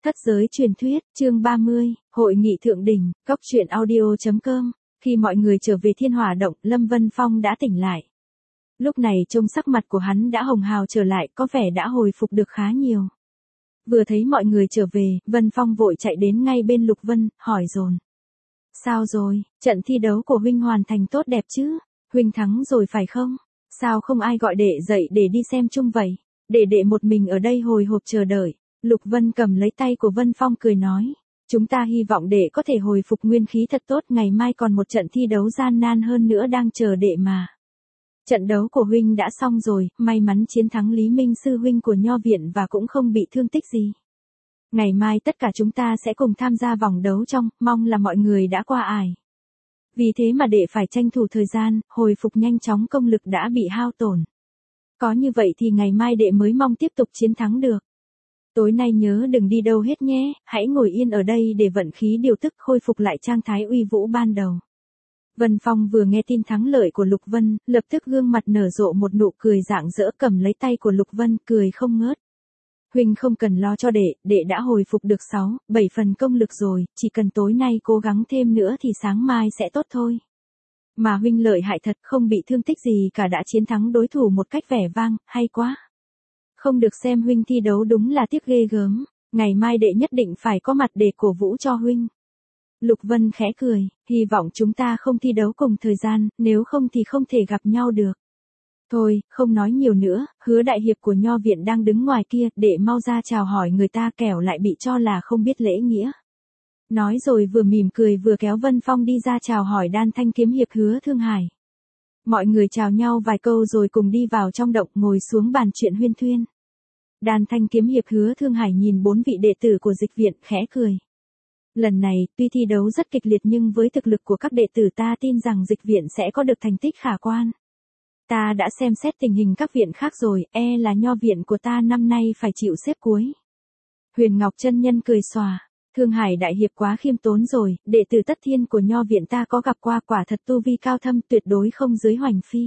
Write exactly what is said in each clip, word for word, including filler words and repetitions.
Thất giới truyền thuyết, chương ba mươi, Hội nghị thượng đỉnh, cốc truyện audio.com. Khi mọi người trở về Thiên Hỏa Động, Lâm Vân Phong đã tỉnh lại. Lúc này trông sắc mặt của hắn đã hồng hào trở lại, có vẻ đã hồi phục được khá nhiều. Vừa thấy mọi người trở về, Vân Phong vội chạy đến ngay bên Lục Vân, hỏi dồn. Sao rồi, trận thi đấu của huynh hoàn thành tốt đẹp chứ? Huynh thắng rồi phải không? Sao không ai gọi đệ dậy để đi xem chung vậy? Để đệ một mình ở đây hồi hộp chờ đợi. Lục Vân cầm lấy tay của Vân Phong cười nói. Chúng ta hy vọng đệ có thể hồi phục nguyên khí thật tốt, ngày mai còn một trận thi đấu gian nan hơn nữa đang chờ đệ mà. Trận đấu của huynh đã xong rồi, may mắn chiến thắng Lý Minh sư huynh của Nho Viện và cũng không bị thương tích gì. Ngày mai tất cả chúng ta sẽ cùng tham gia vòng đấu trong, mong là mọi người đã qua ải. Vì thế mà đệ phải tranh thủ thời gian, hồi phục nhanh chóng, công lực đã bị hao tổn. Có như vậy thì ngày mai đệ mới mong tiếp tục chiến thắng được. Tối nay nhớ đừng đi đâu hết nhé, hãy ngồi yên ở đây để vận khí điều tức khôi phục lại trạng thái uy vũ ban đầu. Vân Phong vừa nghe tin thắng lợi của Lục Vân, lập tức gương mặt nở rộ một nụ cười rạng rỡ, cầm lấy tay của Lục Vân, cười không ngớt. Huynh không cần lo cho đệ, đệ đã hồi phục được sáu, bảy phần công lực rồi, chỉ cần tối nay cố gắng thêm nữa thì sáng mai sẽ tốt thôi. Mà huynh lợi hại thật, không bị thương tích gì cả, đã chiến thắng đối thủ một cách vẻ vang, hay quá. Không được xem huynh thi đấu đúng là tiếc ghê gớm, ngày mai đệ nhất định phải có mặt để cổ vũ cho huynh. Lục Vân khẽ cười, hy vọng chúng ta không thi đấu cùng thời gian, nếu không thì không thể gặp nhau được. Thôi, không nói nhiều nữa, Hứa đại hiệp của Nho Viện đang đứng ngoài kia, đệ mau ra chào hỏi người ta kẻo lại bị cho là không biết lễ nghĩa. Nói rồi vừa mỉm cười vừa kéo Vân Phong đi ra chào hỏi Đan Thanh kiếm hiệp Hứa Thương Hải. Mọi người chào nhau vài câu rồi cùng đi vào trong động, ngồi xuống bàn chuyện huyên thuyên. Đan Thanh kiếm hiệp Hứa Thương Hải nhìn bốn vị đệ tử của dịch viện, khẽ cười. Lần này, tuy thi đấu rất kịch liệt nhưng với thực lực của các đệ tử ta tin rằng dịch viện sẽ có được thành tích khả quan. Ta đã xem xét tình hình các viện khác rồi, e là Nho Viện của ta năm nay phải chịu xếp cuối. Huyền Ngọc chân nhân cười xòa. Thương Hải đại hiệp quá khiêm tốn rồi, đệ tử Tất Thiên của Nho Viện ta có gặp qua, quả thật tu vi cao thâm, tuyệt đối không dưới Hoành Phi.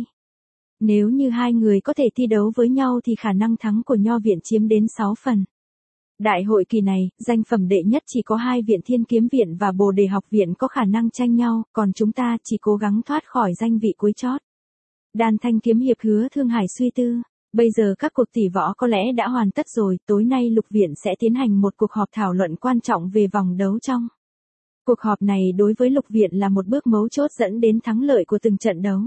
Nếu như hai người có thể thi đấu với nhau thì khả năng thắng của Nho Viện chiếm đến sáu phần. Đại hội kỳ này, danh phẩm đệ nhất chỉ có hai viện Thiên Kiếm Viện và Bồ Đề Học Viện có khả năng tranh nhau, còn chúng ta chỉ cố gắng thoát khỏi danh vị cuối chót. Đan Thanh kiếm hiệp Hứa Thương Hải suy tư. Bây giờ các cuộc tỷ võ có lẽ đã hoàn tất rồi, tối nay Lục Viện sẽ tiến hành một cuộc họp thảo luận quan trọng về vòng đấu trong. Cuộc họp này đối với Lục Viện là một bước mấu chốt dẫn đến thắng lợi của từng trận đấu.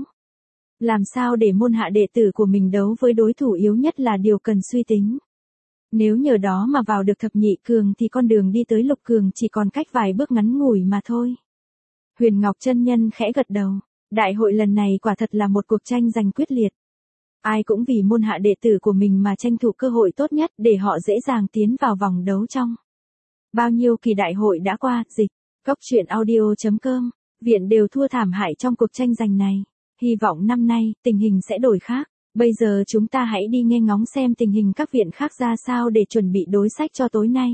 Làm sao để môn hạ đệ tử của mình đấu với đối thủ yếu nhất là điều cần suy tính. Nếu nhờ đó mà vào được thập nhị cường thì con đường đi tới lục cường chỉ còn cách vài bước ngắn ngủi mà thôi. Huyền Ngọc chân nhân khẽ gật đầu. Đại hội lần này quả thật là một cuộc tranh giành quyết liệt. Ai cũng vì môn hạ đệ tử của mình mà tranh thủ cơ hội tốt nhất để họ dễ dàng tiến vào vòng đấu trong. Bao nhiêu kỳ đại hội đã qua, dịch, cốc truyện audio.com, viện đều thua thảm hại trong cuộc tranh giành này. Hy vọng năm nay, tình hình sẽ đổi khác. Bây giờ chúng ta hãy đi nghe ngóng xem tình hình các viện khác ra sao để chuẩn bị đối sách cho tối nay.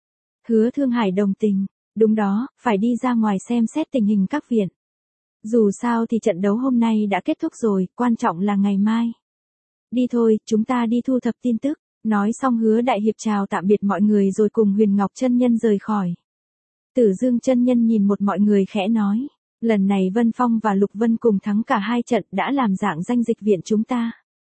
Hứa Thương Hải đồng tình. Đúng đó, phải đi ra ngoài xem xét tình hình các viện. Dù sao thì trận đấu hôm nay đã kết thúc rồi, quan trọng là ngày mai. Đi thôi, chúng ta đi thu thập tin tức. Nói xong Hứa đại hiệp chào tạm biệt mọi người rồi cùng Huyền Ngọc chân nhân rời khỏi. Tử Dương chân nhân nhìn một mọi người khẽ nói. Lần này Vân Phong và Lục Vân cùng thắng cả hai trận đã làm dạng danh dịch viện chúng ta.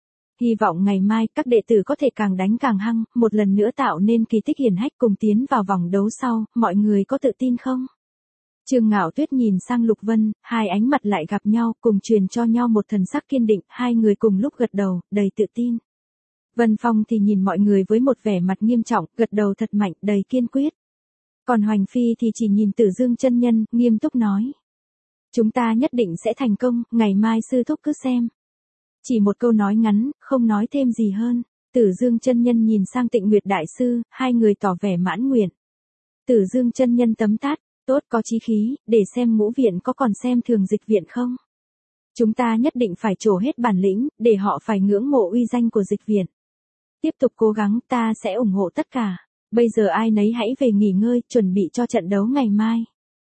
Hy vọng ngày mai các đệ tử có thể càng đánh càng hăng, một lần nữa tạo nên kỳ tích hiển hách cùng tiến vào vòng đấu sau, mọi người có tự tin không? Trương Ngạo Tuyết nhìn sang Lục Vân, hai ánh mặt lại gặp nhau, cùng truyền cho nhau một thần sắc kiên định, hai người cùng lúc gật đầu, đầy tự tin. Vân Phong thì nhìn mọi người với một vẻ mặt nghiêm trọng, gật đầu thật mạnh, đầy kiên quyết. Còn Hoành Phi thì chỉ nhìn Tử Dương chân nhân, nghiêm túc nói. Chúng ta nhất định sẽ thành công, ngày mai sư thúc cứ xem. Chỉ một câu nói ngắn, không nói thêm gì hơn. Tử Dương chân nhân nhìn sang Tịnh Nguyệt đại sư, hai người tỏ vẻ mãn nguyện. Tử Dương chân nhân tấm tát, tốt có chí khí, để xem ngũ viện có còn xem thường dịch viện không. Chúng ta nhất định phải trổ hết bản lĩnh, để họ phải ngưỡng mộ uy danh của dịch viện. Tiếp tục cố gắng, ta sẽ ủng hộ tất cả. Bây giờ ai nấy hãy về nghỉ ngơi, chuẩn bị cho trận đấu ngày mai.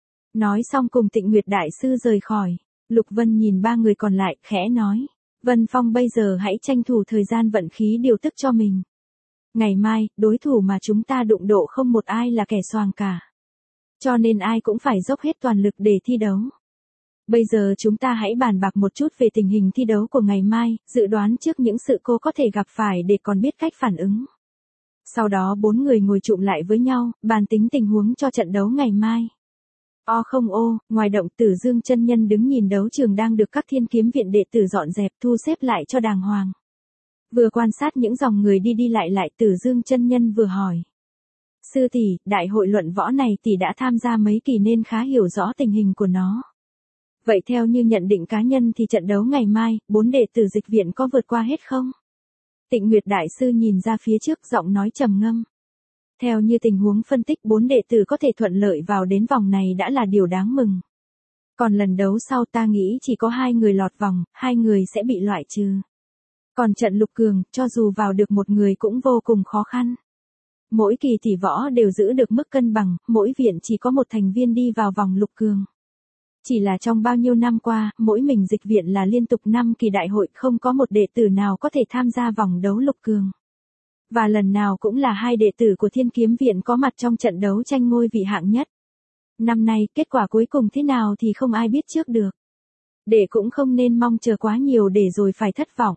Nói xong cùng Tịnh Nguyệt đại sư rời khỏi. Lục Vân nhìn ba người còn lại, khẽ nói. Vân Phong bây giờ hãy tranh thủ thời gian vận khí điều tức cho mình. Ngày mai, đối thủ mà chúng ta đụng độ không một ai là kẻ xoàng cả. Cho nên ai cũng phải dốc hết toàn lực để thi đấu. Bây giờ chúng ta hãy bàn bạc một chút về tình hình thi đấu của ngày mai, dự đoán trước những sự cố có thể gặp phải để còn biết cách phản ứng. Sau đó bốn người ngồi chụm lại với nhau, bàn tính tình huống cho trận đấu ngày mai. O không ô, ngoài động Tử Dương chân nhân đứng nhìn đấu trường đang được các Thiên Kiếm Viện đệ tử dọn dẹp thu xếp lại cho đàng hoàng. Vừa quan sát những dòng người đi đi lại lại, Tử Dương chân nhân vừa hỏi. Sư tỷ, đại hội luận võ này tỷ đã tham gia mấy kỳ nên khá hiểu rõ tình hình của nó. Vậy theo như nhận định cá nhân thì trận đấu ngày mai, bốn đệ tử Dịch Viện có vượt qua hết không? Tịnh Nguyệt đại sư nhìn ra phía trước, giọng nói trầm ngâm. Theo như tình huống phân tích, bốn đệ tử có thể thuận lợi vào đến vòng này đã là điều đáng mừng. Còn lần đấu sau ta nghĩ chỉ có hai người lọt vòng, hai người sẽ bị loại trừ. Còn trận lục cường, cho dù vào được một người cũng vô cùng khó khăn. Mỗi kỳ tỷ võ đều giữ được mức cân bằng, mỗi viện chỉ có một thành viên đi vào vòng lục cường. Chỉ là trong bao nhiêu năm qua, mỗi mình Dịch Viện là liên tục năm kỳ đại hội, không có một đệ tử nào có thể tham gia vòng đấu lục cường. Và lần nào cũng là hai đệ tử của Thiên Kiếm Viện có mặt trong trận đấu tranh ngôi vị hạng nhất. Năm nay, kết quả cuối cùng thế nào thì không ai biết trước được. Đệ cũng không nên mong chờ quá nhiều để rồi phải thất vọng.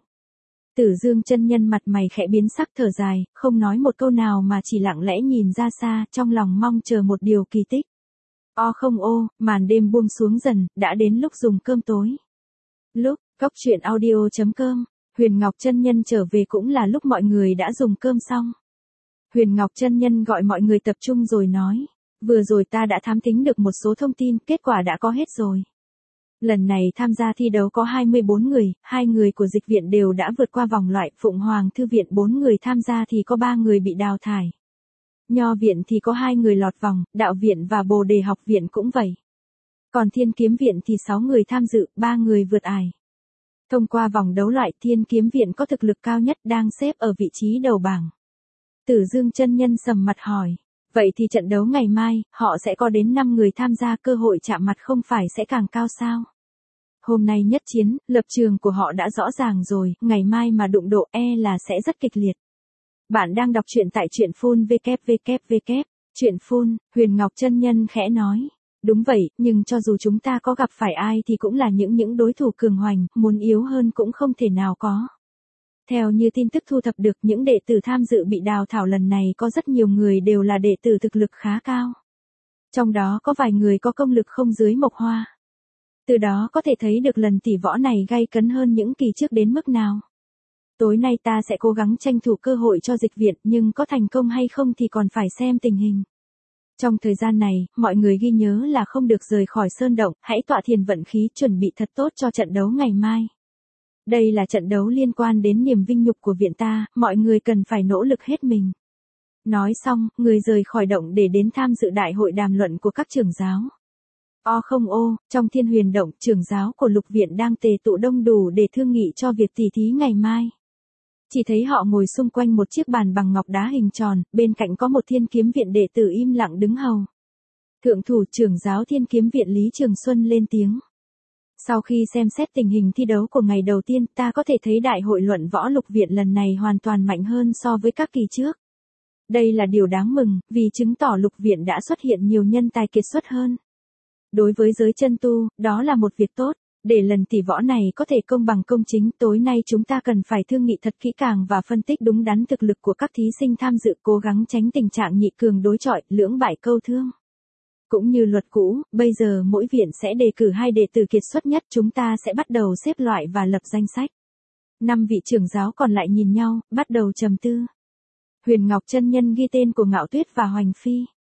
Tử Dương chân nhân mặt mày khẽ biến sắc, thở dài, không nói một câu nào mà chỉ lặng lẽ nhìn ra xa, trong lòng mong chờ một điều kỳ tích. O không ô, màn đêm buông xuống dần, đã đến lúc dùng cơm tối. Lúc, cốc truyện audio chấm com, Huyền Ngọc chân nhân trở về cũng là lúc mọi người đã dùng cơm xong. Huyền Ngọc chân nhân gọi mọi người tập trung rồi nói, vừa rồi ta đã thám thính được một số thông tin, kết quả đã có hết rồi. Lần này tham gia thi đấu có hai mươi bốn người, hai người của Dịch Viện đều đã vượt qua vòng loại, Phụng Hoàng Thư Viện bốn người tham gia thì có ba người bị đào thải. Nho Viện thì có hai người lọt vòng, Đạo Viện và Bồ Đề Học Viện cũng vậy. Còn Thiên Kiếm Viện thì sáu người tham dự, ba người vượt ải. Thông qua vòng đấu loại, Thiên Kiếm Viện có thực lực cao nhất, đang xếp ở vị trí đầu bảng. Tử Dương chân nhân sầm mặt hỏi, vậy thì trận đấu ngày mai, họ sẽ có đến năm người tham gia, cơ hội chạm mặt không phải sẽ càng cao sao? Hôm nay nhất chiến, lập trường của họ đã rõ ràng rồi, ngày mai mà đụng độ e là sẽ rất kịch liệt. Bạn đang đọc truyện tại truyện phun vê kép vê kép vê kép, truyện phun, Huyền Ngọc chân nhân khẽ nói. Đúng vậy, nhưng cho dù chúng ta có gặp phải ai thì cũng là những những đối thủ cường hoành, muốn yếu hơn cũng không thể nào có. Theo như tin tức thu thập được, những đệ tử tham dự bị đào thải lần này có rất nhiều người đều là đệ tử thực lực khá cao. Trong đó có vài người có công lực không dưới Mộc Hoa. Từ đó có thể thấy được lần tỷ võ này gay cấn hơn những kỳ trước đến mức nào. Tối nay ta sẽ cố gắng tranh thủ cơ hội cho Dịch Viện, nhưng có thành công hay không thì còn phải xem tình hình. Trong thời gian này, mọi người ghi nhớ là không được rời khỏi sơn động, hãy tọa thiền vận khí, chuẩn bị thật tốt cho trận đấu ngày mai. Đây là trận đấu liên quan đến niềm vinh nhục của viện ta, mọi người cần phải nỗ lực hết mình. Nói xong, người rời khỏi động để đến tham dự đại hội đàm luận của các trưởng giáo. O không ô, trong Thiên Huyền động, trưởng giáo của Lục Viện đang tề tụ đông đủ để thương nghị cho việc tỉ thí ngày mai. Chỉ thấy họ ngồi xung quanh một chiếc bàn bằng ngọc đá hình tròn, bên cạnh có một Thiên Kiếm Viện đệ tử im lặng đứng hầu. Thượng thủ trưởng giáo Thiên Kiếm Viện Lý Trường Xuân lên tiếng. Sau khi xem xét tình hình thi đấu của ngày đầu tiên, ta có thể thấy đại hội luận võ Lục Viện lần này hoàn toàn mạnh hơn so với các kỳ trước. Đây là điều đáng mừng, vì chứng tỏ Lục Viện đã xuất hiện nhiều nhân tài kiệt xuất hơn. Đối với giới chân tu, đó là một việc tốt. Để lần tỷ võ này có thể công bằng công chính, tối nay chúng ta cần phải thương nghị thật kỹ càng và phân tích đúng đắn thực lực của các thí sinh tham dự, cố gắng tránh tình trạng nhị cường đối chọi, lưỡng bại câu thương. Cũng như luật cũ, bây giờ mỗi viện sẽ đề cử hai đệ tử kiệt xuất nhất, chúng ta sẽ bắt đầu xếp loại và lập danh sách. Năm vị trưởng giáo còn lại nhìn nhau, bắt đầu trầm tư. Huyền Ngọc chân nhân ghi tên của Ngạo Tuyết và Hoành Phi.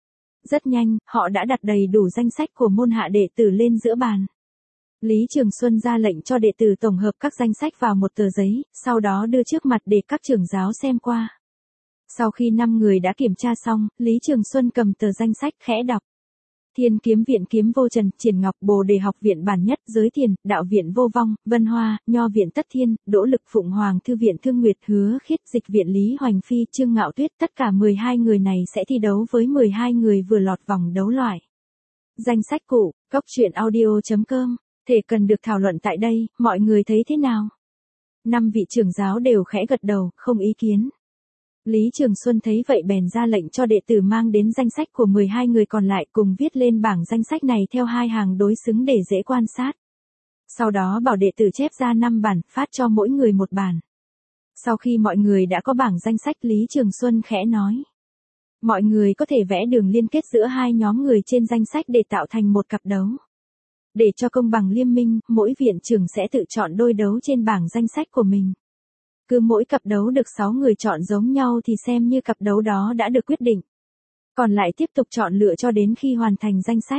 Rất nhanh, họ đã đặt đầy đủ danh sách của môn hạ đệ tử lên giữa bàn. Lý Trường Xuân ra lệnh cho đệ tử tổng hợp các danh sách vào một tờ giấy, sau đó đưa trước mặt để các trưởng giáo xem qua. Sau khi năm người đã kiểm tra xong, Lý Trường Xuân cầm tờ danh sách khẽ đọc. Thiên Kiếm Viện Kiếm Vô Trần, Triển Ngọc, Bồ Đề Học Viện Bản Nhất, Giới Thiền, Đạo Viện Vô Vong, Vân Hoa, Nho Viện Tất Thiên, Đỗ Lực, Phụng Hoàng Thư Viện Thương Nguyệt, Hứa Khiết, Dịch Viện Lý Hoành Phi, Trương Ngạo Tuyết, tất cả mười hai người này sẽ thi đấu với mười hai người vừa lọt vòng đấu loại. Danh sách cụ, cốc truyện audio chấm com, thể cần được thảo luận tại đây, mọi người thấy thế nào? Năm vị trưởng giáo đều khẽ gật đầu, không ý kiến. Lý Trường Xuân thấy vậy bèn ra lệnh cho đệ tử mang đến danh sách của mười hai người còn lại cùng viết lên bảng danh sách này theo hai hàng đối xứng để dễ quan sát. Sau đó bảo đệ tử chép ra năm bản, phát cho mỗi người một bản. Sau khi mọi người đã có bảng danh sách, Lý Trường Xuân khẽ nói. Mọi người có thể vẽ đường liên kết giữa hai nhóm người trên danh sách để tạo thành một cặp đấu. Để cho công bằng liêm minh, mỗi viện trưởng sẽ tự chọn đôi đấu trên bảng danh sách của mình. Cứ mỗi cặp đấu được sáu người chọn giống nhau thì xem như cặp đấu đó đã được quyết định. Còn lại tiếp tục chọn lựa cho đến khi hoàn thành danh sách.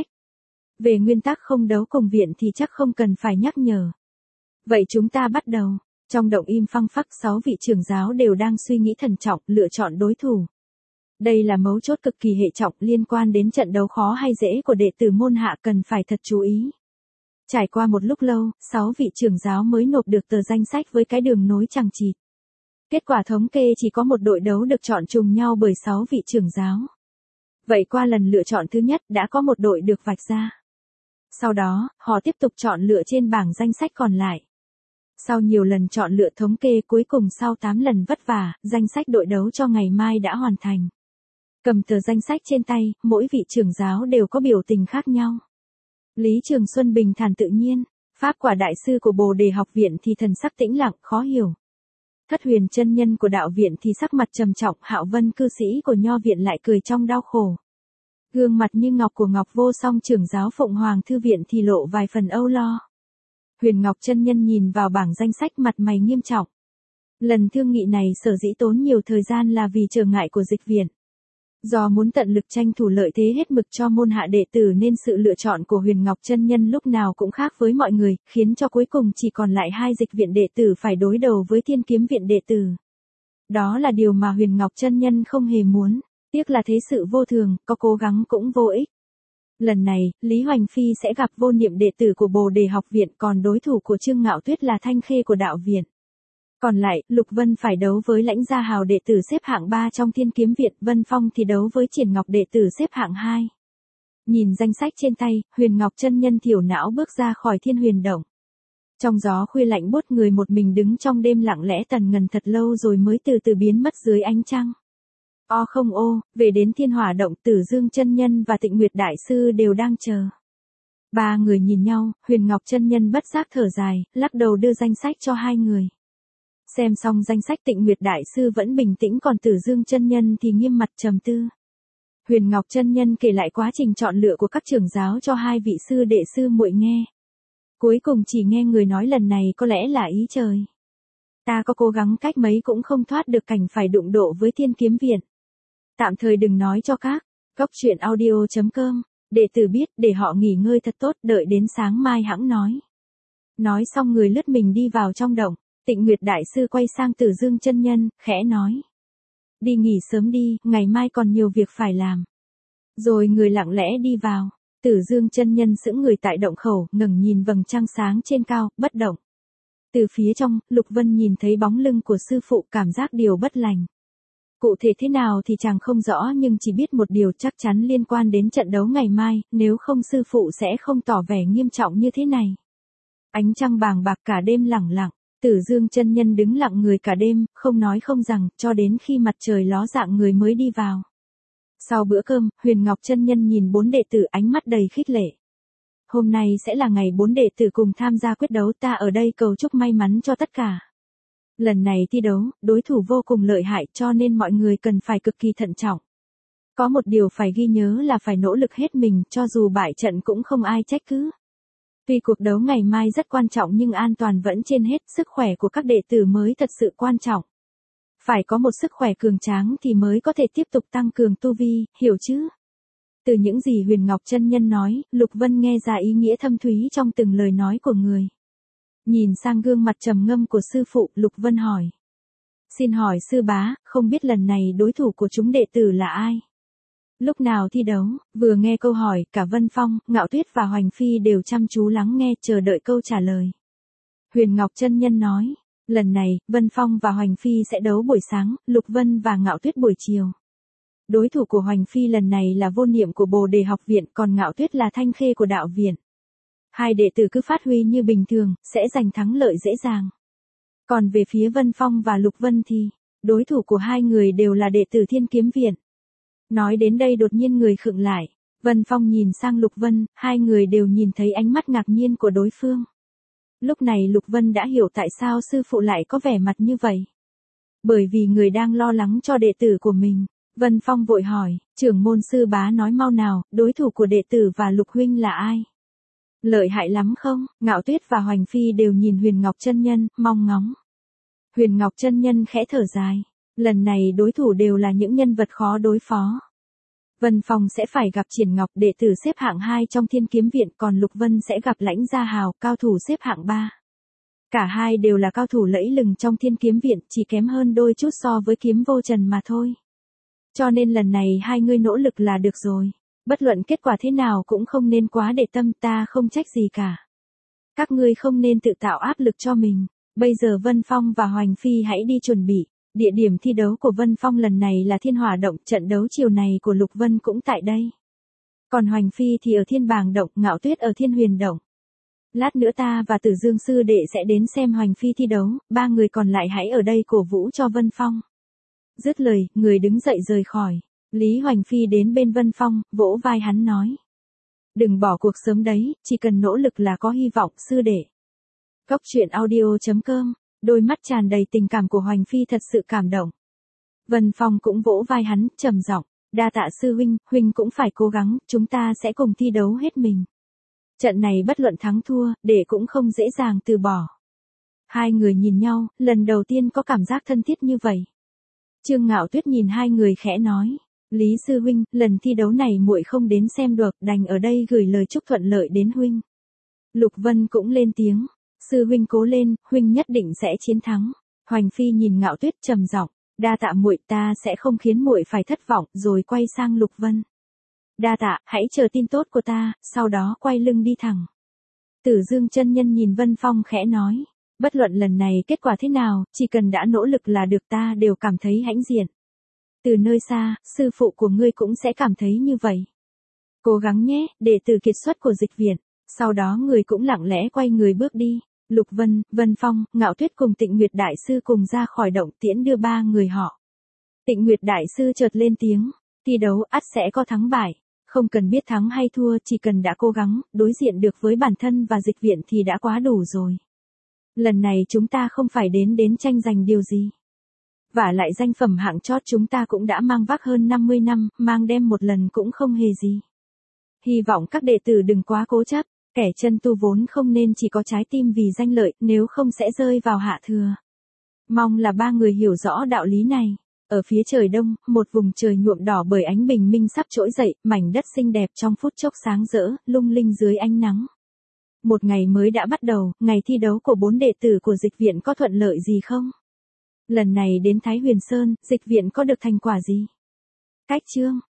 Về nguyên tắc không đấu cùng viện thì chắc không cần phải nhắc nhở. Vậy chúng ta bắt đầu. Trong động im phăng phắc, sáu vị trưởng giáo đều đang suy nghĩ thận trọng, lựa chọn đối thủ. Đây là mấu chốt cực kỳ hệ trọng liên quan đến trận đấu khó hay dễ của đệ tử môn hạ, cần phải thật chú ý. Trải qua một lúc lâu, sáu vị trưởng giáo mới nộp được tờ danh sách với cái đường nối chằng chịt. Kết quả thống kê chỉ có một đội đấu được chọn trùng nhau bởi sáu vị trưởng giáo. Vậy qua lần lựa chọn thứ nhất đã có một đội được vạch ra. Sau đó, họ tiếp tục chọn lựa trên bảng danh sách còn lại. Sau nhiều lần chọn lựa thống kê, cuối cùng sau tám lần vất vả, danh sách đội đấu cho ngày mai đã hoàn thành. Cầm tờ danh sách trên tay, mỗi vị trưởng giáo đều có biểu tình khác nhau. Lý Trường Xuân bình thản tự nhiên, Pháp Quả đại sư của Bồ Đề học viện thì thần sắc tĩnh lặng, khó hiểu. Thất Huyền chân nhân của đạo viện thì sắc mặt trầm trọng, Hạo Vân cư sĩ của nho viện lại cười trong đau khổ. Gương mặt như ngọc của Ngọc Vô Song trưởng giáo Phụng Hoàng thư viện thì lộ vài phần âu lo. Huyền Ngọc chân nhân nhìn vào bảng danh sách, mặt mày nghiêm trọng. Lần thương nghị này sở dĩ tốn nhiều thời gian là vì trở ngại của dịch viện. Do muốn tận lực tranh thủ lợi thế hết mực cho môn hạ đệ tử nên sự lựa chọn của Huyền Ngọc chân nhân lúc nào cũng khác với mọi người, khiến cho cuối cùng chỉ còn lại hai dịch viện đệ tử phải đối đầu với Thiên Kiếm viện đệ tử. Đó là điều mà Huyền Ngọc chân nhân không hề muốn, tiếc là thế sự vô thường, có cố gắng cũng vô ích. Lần này, Lý Hoành Phi sẽ gặp Vô Niệm đệ tử của Bồ Đề học viện, còn đối thủ của Trương Ngạo Tuyết là Thanh Khê của đạo viện. Còn lại, Lục Vân phải đấu với Lãnh Gia Hào đệ tử xếp hạng ba trong Thiên Kiếm viện, Vân Phong thì đấu với Triển Ngọc đệ tử xếp hạng hai. Nhìn danh sách trên tay, Huyền Ngọc chân nhân thiểu não bước ra khỏi Thiên Huyền động. Trong gió khuya lạnh buốt, người một mình đứng trong đêm lặng lẽ tần ngần thật lâu rồi mới từ từ biến mất dưới ánh trăng. O không ô, về đến Thiên Hỏa động, Tử Dương chân nhân và Tịnh Nguyệt đại sư đều đang chờ. Ba người nhìn nhau, Huyền Ngọc chân nhân bất giác thở dài, lắc đầu đưa danh sách cho hai người. Xem xong danh sách, Tịnh Nguyệt đại sư vẫn bình tĩnh, còn Tử Dương chân nhân thì nghiêm mặt trầm tư. Huyền Ngọc chân nhân kể lại quá trình chọn lựa của các trưởng giáo cho hai vị sư đệ sư muội nghe. Cuối cùng chỉ nghe người nói lần này có lẽ là ý trời. Ta có cố gắng cách mấy cũng không thoát được cảnh phải đụng độ với Thiên Kiếm viện. Tạm thời đừng nói cho các góc truyện audio chấm com đệ tử biết, để họ nghỉ ngơi thật tốt, đợi đến sáng mai hẵng nói. Nói xong người lướt mình đi vào trong động. Tịnh Nguyệt đại sư quay sang Tử Dương chân nhân, khẽ nói: Đi nghỉ sớm đi, ngày mai còn nhiều việc phải làm. Rồi người lặng lẽ đi vào. Tử Dương chân nhân sững người tại động khẩu, ngẩng nhìn vầng trăng sáng trên cao, bất động. Từ phía trong, Lục Vân nhìn thấy bóng lưng của sư phụ, cảm giác điều bất lành. Cụ thể thế nào thì chàng không rõ, nhưng chỉ biết một điều chắc chắn liên quan đến trận đấu ngày mai, nếu không sư phụ sẽ không tỏ vẻ nghiêm trọng như thế này. Ánh trăng bàng bạc cả đêm lẳng lặng. Tử Dương chân nhân đứng lặng người cả đêm, không nói không rằng, cho đến khi mặt trời ló dạng người mới đi vào. Sau bữa cơm, Huyền Ngọc chân nhân nhìn bốn đệ tử, ánh mắt đầy khích lệ. Hôm nay sẽ là ngày bốn đệ tử cùng tham gia quyết đấu, ta ở đây cầu chúc may mắn cho tất cả. Lần này thi đấu, đối thủ vô cùng lợi hại, cho nên mọi người cần phải cực kỳ thận trọng. Có một điều phải ghi nhớ là phải nỗ lực hết mình, cho dù bại trận cũng không ai trách cứ. Tuy cuộc đấu ngày mai rất quan trọng nhưng an toàn vẫn trên hết, sức khỏe của các đệ tử mới thật sự quan trọng. Phải có một sức khỏe cường tráng thì mới có thể tiếp tục tăng cường tu vi, hiểu chứ? Từ những gì Huyền Ngọc chân nhân nói, Lục Vân nghe ra ý nghĩa thâm thúy trong từng lời nói của người. Nhìn sang gương mặt trầm ngâm của sư phụ, Lục Vân hỏi: Xin hỏi sư bá, không biết lần này đối thủ của chúng đệ tử là ai? Lúc nào thi đấu? Vừa nghe câu hỏi, cả Vân Phong, Ngạo Tuyết và Hoành Phi đều chăm chú lắng nghe, chờ đợi câu trả lời. Huyền Ngọc chân nhân nói: Lần này, Vân Phong và Hoành Phi sẽ đấu buổi sáng, Lục Vân và Ngạo Tuyết buổi chiều. Đối thủ của Hoành Phi lần này là Vô Niệm của Bồ Đề học viện, còn Ngạo Tuyết là Thanh Khê của đạo viện. Hai đệ tử cứ phát huy như bình thường, sẽ giành thắng lợi dễ dàng. Còn về phía Vân Phong và Lục Vân thì, Đối thủ của hai người đều là đệ tử Thiên Kiếm Viện. Nói đến đây đột nhiên người khựng lại. Vân Phong nhìn sang Lục Vân, hai người đều nhìn thấy ánh mắt ngạc nhiên của đối phương. Lúc này Lục Vân đã hiểu tại sao sư phụ lại có vẻ mặt như vậy. Bởi vì người đang lo lắng cho đệ tử của mình. Vân Phong vội hỏi, trưởng môn sư bá nói mau nào, đối thủ của đệ tử và Lục huynh là ai? Lợi hại lắm không? Ngạo Tuyết và Hoành Phi đều nhìn Huyền Ngọc chân nhân, mong ngóng. Huyền Ngọc chân nhân khẽ thở dài. Lần này đối thủ đều là những nhân vật khó đối phó. Vân Phong sẽ phải gặp Triển Ngọc, đệ tử xếp hạng hai trong Thiên Kiếm Viện, còn Lục Vân sẽ gặp Lãnh Gia Hào, cao thủ xếp hạng ba. Cả hai đều là cao thủ lẫy lừng trong Thiên Kiếm Viện, chỉ kém hơn đôi chút so với Kiếm Vô Trần mà thôi. Cho nên lần này hai ngươi nỗ lực là được rồi. Bất luận kết quả thế nào cũng không nên quá để tâm, ta không trách gì cả. Các ngươi không nên tự tạo áp lực cho mình. Bây giờ Vân Phong và Hoành Phi hãy đi chuẩn bị. Địa điểm thi đấu của Vân Phong lần này là Thiên Hỏa Động, trận đấu chiều này của Lục Vân cũng tại đây. Còn Hoành Phi thì ở Thiên Bàng Động, Ngạo Tuyết ở Thiên Huyền Động. Lát nữa ta và Tử Dương sư đệ sẽ đến xem Hoành Phi thi đấu, ba người còn lại hãy ở đây cổ vũ cho Vân Phong. Dứt lời, người đứng dậy rời khỏi. Lý Hoành Phi đến bên Vân Phong, vỗ vai hắn nói. Đừng bỏ cuộc sớm đấy, chỉ cần nỗ lực là có hy vọng, sư đệ. Cốc truyện audio chấm com, đôi mắt tràn đầy tình cảm của Hoành Phi thật sự cảm động. Vân Phong cũng vỗ vai hắn, trầm giọng, đa tạ sư huynh, huynh cũng phải cố gắng, chúng ta sẽ cùng thi đấu hết mình. Trận này bất luận thắng thua, đệ cũng không dễ dàng từ bỏ. Hai người nhìn nhau, lần đầu tiên có cảm giác thân thiết như vậy. Trương Ngạo Tuyết nhìn hai người khẽ nói, Lý sư huynh, lần thi đấu này muội không đến xem được, đành ở đây gửi lời chúc thuận lợi đến huynh. Lục Vân cũng lên tiếng, sư huynh cố lên, huynh nhất định sẽ chiến thắng. Hoành Phi nhìn Ngạo Tuyết trầm giọng, đa tạ muội, ta sẽ không khiến muội phải thất vọng, rồi quay sang Lục Vân. Đa tạ, hãy chờ tin tốt của ta, sau đó quay lưng đi thẳng. Tử Dương chân nhân nhìn Vân Phong khẽ nói, bất luận lần này kết quả thế nào, chỉ cần đã nỗ lực là được, ta đều cảm thấy hãnh diện. Từ nơi xa, sư phụ của ngươi cũng sẽ cảm thấy như vậy. Cố gắng nhé, đệ tử kiệt xuất của Dịch Viện. Sau đó người cũng lặng lẽ quay người bước đi. Lục Vân, Vân Phong, Ngạo Tuyết cùng Tịnh Nguyệt Đại Sư cùng ra khỏi động tiễn đưa ba người họ. Tịnh Nguyệt Đại Sư chợt lên tiếng, thi đấu ắt sẽ có thắng bại. Không cần biết thắng hay thua, chỉ cần đã cố gắng, đối diện được với bản thân và Dịch Viện thì đã quá đủ rồi. Lần này chúng ta không phải đến đến tranh giành điều gì. Vả lại danh phẩm hạng chót chúng ta cũng đã mang vác hơn năm mươi năm, mang đem một lần cũng không hề gì. Hy vọng các đệ tử đừng quá cố chấp, kẻ chân tu vốn không nên chỉ có trái tim vì danh lợi, nếu không sẽ rơi vào hạ thừa. Mong là ba người hiểu rõ đạo lý này. Ở phía trời đông, một vùng trời nhuộm đỏ bởi ánh bình minh sắp trỗi dậy, mảnh đất xinh đẹp trong phút chốc sáng rỡ, lung linh dưới ánh nắng. Một ngày mới đã bắt đầu, ngày thi đấu của bốn đệ tử của Dịch Viện có thuận lợi gì không? Lần này đến Thái Huyền Sơn, Dịch Viện có được thành quả gì? Cách chương